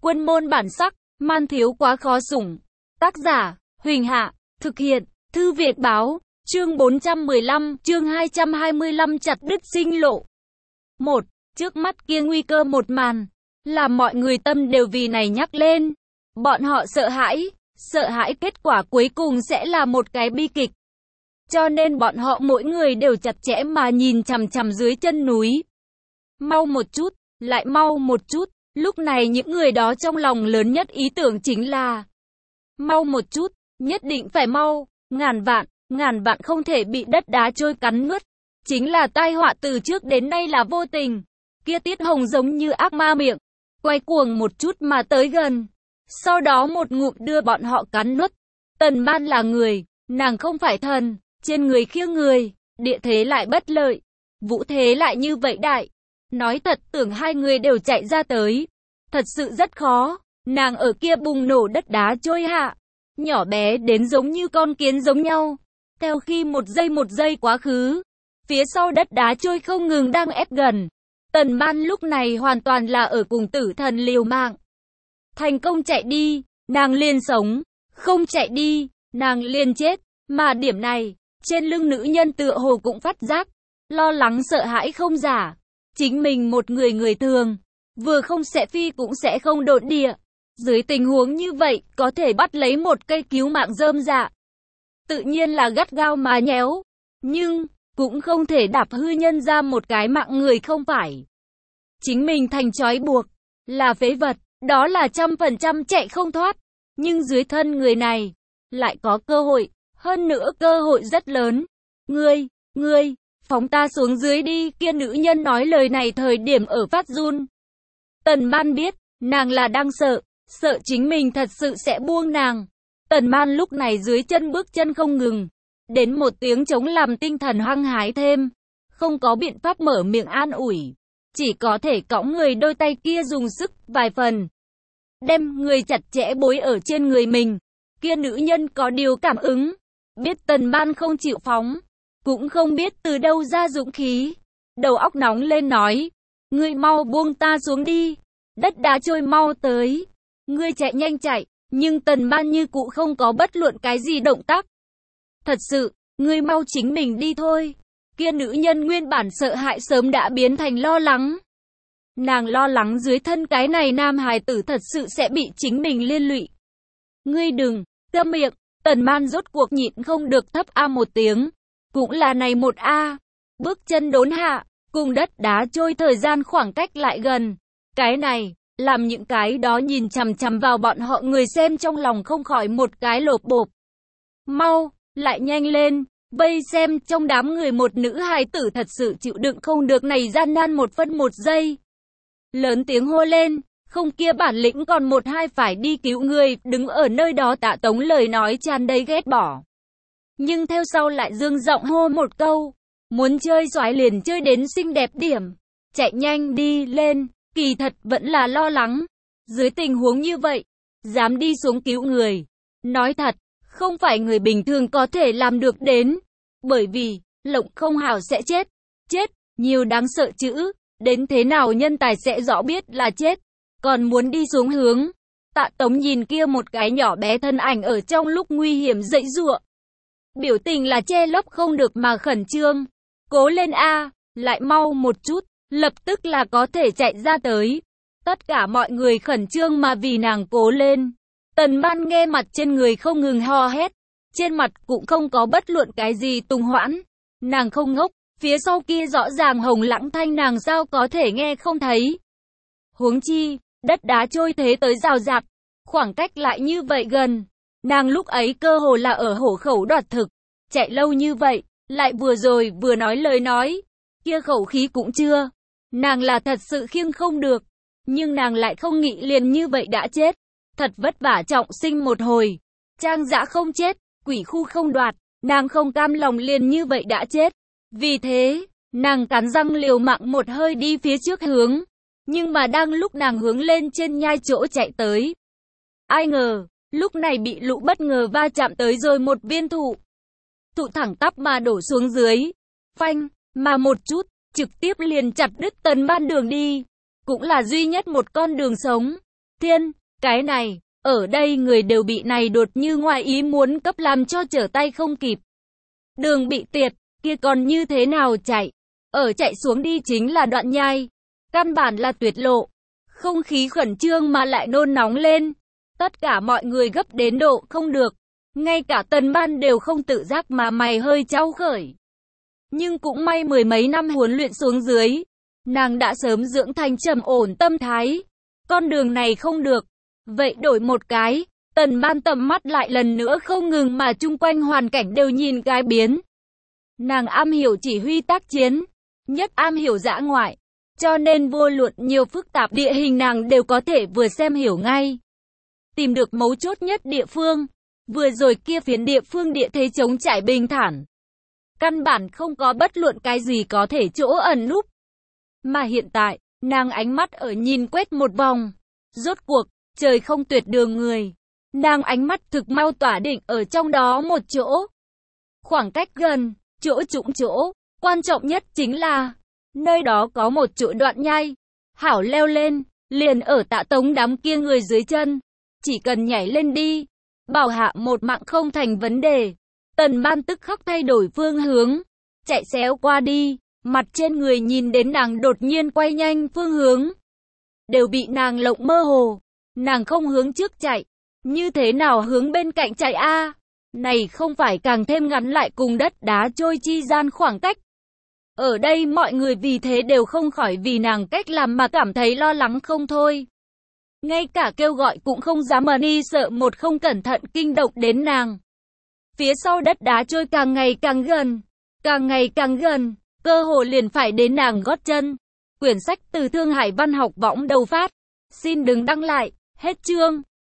Quân môn bản sắc, man thiếu quá khó sủng. Tác giả, Huỳnh Hạ, thực hiện, Thư Việt Báo, chương 415, chương 225 chặt đứt sinh lộ. 1. Trước mắt kia nguy cơ một màn, làm mọi người tâm đều vì này nhắc lên. Bọn họ sợ hãi kết quả cuối cùng sẽ là một cái bi kịch. Cho nên bọn họ mỗi người đều chặt chẽ mà nhìn chằm chằm dưới chân núi. Mau một chút, lại mau một chút. Lúc này những người đó trong lòng lớn nhất ý tưởng chính là mau một chút, nhất định phải mau, ngàn vạn không thể bị đất đá trôi cắn nuốt. Chính là tai họa từ trước đến nay là vô tình. Kia Tiết Hồng giống như ác ma miệng, quay cuồng một chút mà tới gần. Sau đó một ngụm đưa bọn họ cắn nuốt. Tần Ban là người, nàng không phải thần, trên người khiêng người, địa thế lại bất lợi, vũ thế lại như vậy đại. Nói thật tưởng hai người đều chạy ra tới. Thật sự rất khó, nàng ở kia bùng nổ đất đá trôi hạ. Nhỏ bé đến giống như con kiến giống nhau. Theo khi một giây quá khứ, phía sau đất đá trôi không ngừng đang ép gần. Tần Ban lúc này hoàn toàn là ở cùng tử thần liều mạng. Thành công chạy đi, nàng liền sống. Không chạy đi, nàng liền chết. Mà điểm này, trên lưng nữ nhân tựa hồ cũng phát giác. Lo lắng sợ hãi không giả. Chính mình một người thường, vừa không sẽ phi cũng sẽ không độn địa. Dưới tình huống như vậy, có thể bắt lấy một cây cứu mạng rơm rạ. Tự nhiên là gắt gao mà nhéo. Nhưng, cũng không thể đạp hư nhân ra một cái mạng người không phải. Chính mình thành trói buộc, là phế vật, đó là 100% chạy không thoát. Nhưng dưới thân người này, lại có cơ hội, hơn nữa cơ hội rất lớn. Ngươi, phóng ta xuống dưới đi, kia nữ nhân nói lời này thời điểm ở phát run. Tần Ban biết, nàng là đang sợ chính mình thật sự sẽ buông nàng. Tần Ban lúc này dưới chân bước chân không ngừng, đến một tiếng trống làm tinh thần hăng hái thêm. Không có biện pháp mở miệng an ủi, chỉ có thể cõng người đôi tay kia dùng sức vài phần. Đem người chặt chẽ bối ở trên người mình. Kia nữ nhân có điều cảm ứng, biết Tần Ban không chịu phóng, cũng không biết từ đâu ra dũng khí. Đầu óc nóng lên nói, ngươi mau buông ta xuống đi, đất đá trôi mau tới. Ngươi chạy nhanh chạy, nhưng Tần Ban như cũ không có bất luận cái gì động tác. Thật sự, ngươi mau chính mình đi thôi. Kia nữ nhân nguyên bản sợ hãi sớm đã biến thành lo lắng. Nàng lo lắng dưới thân cái này nam hài tử thật sự sẽ bị chính mình liên lụy. Ngươi đừng, câm miệng. Tần Ban rốt cuộc nhịn không được thấp a một tiếng. Cũng là này một a. Bước chân đốn hạ, cùng đất đá trôi thời gian khoảng cách lại gần. Cái này, làm những cái đó nhìn chằm chằm vào bọn họ người xem trong lòng không khỏi một cái lộp bộp. Mau, lại nhanh lên, vây xem trong đám người một nữ hài tử thật sự chịu đựng không được này gian nan một phân một giây. Lớn tiếng hô lên, không kia bản lĩnh còn một hai phải đi cứu người, đứng ở nơi đó Tạ Tống lời nói tràn đầy ghét bỏ. Nhưng theo sau lại dương giọng hô một câu, muốn chơi xoái liền chơi đến xinh đẹp điểm, chạy nhanh đi lên, kỳ thật vẫn là lo lắng. Dưới tình huống như vậy, dám đi xuống cứu người. Nói thật, không phải người bình thường có thể làm được đến, bởi vì, lộng không hảo sẽ chết, nhiều đáng sợ chữ, đến thế nào nhân tài sẽ rõ biết là chết, còn muốn đi xuống hướng. Tạ Tống nhìn kia một cái nhỏ bé thân ảnh ở trong lúc nguy hiểm giãy giụa. Biểu tình là che lấp không được mà khẩn trương. Cố lên a, lại mau một chút, lập tức là có thể chạy ra tới. Tất cả mọi người khẩn trương mà vì nàng cố lên. Tần Ban nghe mặt trên người không ngừng ho hét, trên mặt cũng không có bất luận cái gì tùng hoãn. Nàng không ngốc, phía sau kia rõ ràng hồng lãng thanh nàng sao có thể nghe không thấy. Huống chi, đất đá trôi thế tới rào rạt, khoảng cách lại như vậy gần. Nàng lúc ấy cơ hồ là ở hổ khẩu đoạt thực, chạy lâu như vậy, lại vừa rồi vừa nói lời nói, kia khẩu khí cũng chưa. Nàng là thật sự khiêng không được, nhưng nàng lại không nghĩ liền như vậy đã chết. Thật vất vả trọng sinh một hồi, trang dã không chết, quỷ khu không đoạt, nàng không cam lòng liền như vậy đã chết. Vì thế, nàng cắn răng liều mạng một hơi đi phía trước hướng. Nhưng mà đang lúc nàng hướng lên trên nhai chỗ chạy tới, ai ngờ, lúc này bị lũ bất ngờ va chạm tới rồi một viên thụ. Thụ thẳng tắp mà đổ xuống dưới. Phanh, mà một chút, trực tiếp liền chặt đứt Tần Ban đường đi. Cũng là duy nhất một con đường sống. Thiên, cái này, ở đây người đều bị này đột như ngoài ý muốn cấp làm cho trở tay không kịp. Đường bị tiệt, kia còn như thế nào chạy? Ở chạy xuống đi chính là đoạn nhai. Căn bản là tuyệt lộ. Không khí khẩn trương mà lại nôn nóng lên. Tất cả mọi người gấp đến độ không được. Ngay cả Tần Ban đều không tự giác mà mày hơi trao khởi. Nhưng cũng may mười mấy năm huấn luyện xuống dưới. Nàng đã sớm dưỡng thành trầm ổn tâm thái. Con đường này không được. Vậy đổi một cái. Tần Ban tầm mắt lại lần nữa không ngừng mà chung quanh hoàn cảnh đều nhìn cái biến. Nàng am hiểu chỉ huy tác chiến. Nhất am hiểu dã ngoại. Cho nên vô luận nhiều phức tạp địa hình nàng đều có thể vừa xem hiểu ngay. Tìm được mấu chốt nhất địa phương. Vừa rồi kia phiến địa phương địa thế chống trải bình thản. Căn bản không có bất luận cái gì có thể chỗ ẩn núp. Mà hiện tại, nàng ánh mắt ở nhìn quét một vòng. Rốt cuộc, trời không tuyệt đường người. Nàng ánh mắt thực mau tỏa định ở trong đó một chỗ. Khoảng cách gần, chỗ trũng chỗ, quan trọng nhất chính là, nơi đó có một chỗ đoạn nhai. Hảo leo lên, liền ở Tạ Tống đám kia người dưới chân. Chỉ cần nhảy lên đi, bảo hạ một mạng không thành vấn đề. Tần Ban tức khắc thay đổi phương hướng, chạy xéo qua đi, mặt trên người nhìn đến nàng đột nhiên quay nhanh phương hướng. Đều bị nàng lộng mơ hồ, nàng không hướng trước chạy, như thế nào hướng bên cạnh chạy a? Này không phải càng thêm ngắn lại cùng đất đá trôi chi gian khoảng cách. Ở đây mọi người vì thế đều không khỏi vì nàng cách làm mà cảm thấy lo lắng không thôi. Ngay cả kêu gọi cũng không dám đi sợ một không cẩn thận kinh động đến nàng. Phía sau đất đá trôi càng ngày càng gần, cơ hồ liền phải đến nàng gót chân. Quyển sách từ Thương Hải Văn học võng đầu phát. Xin đừng đăng lại, hết chương.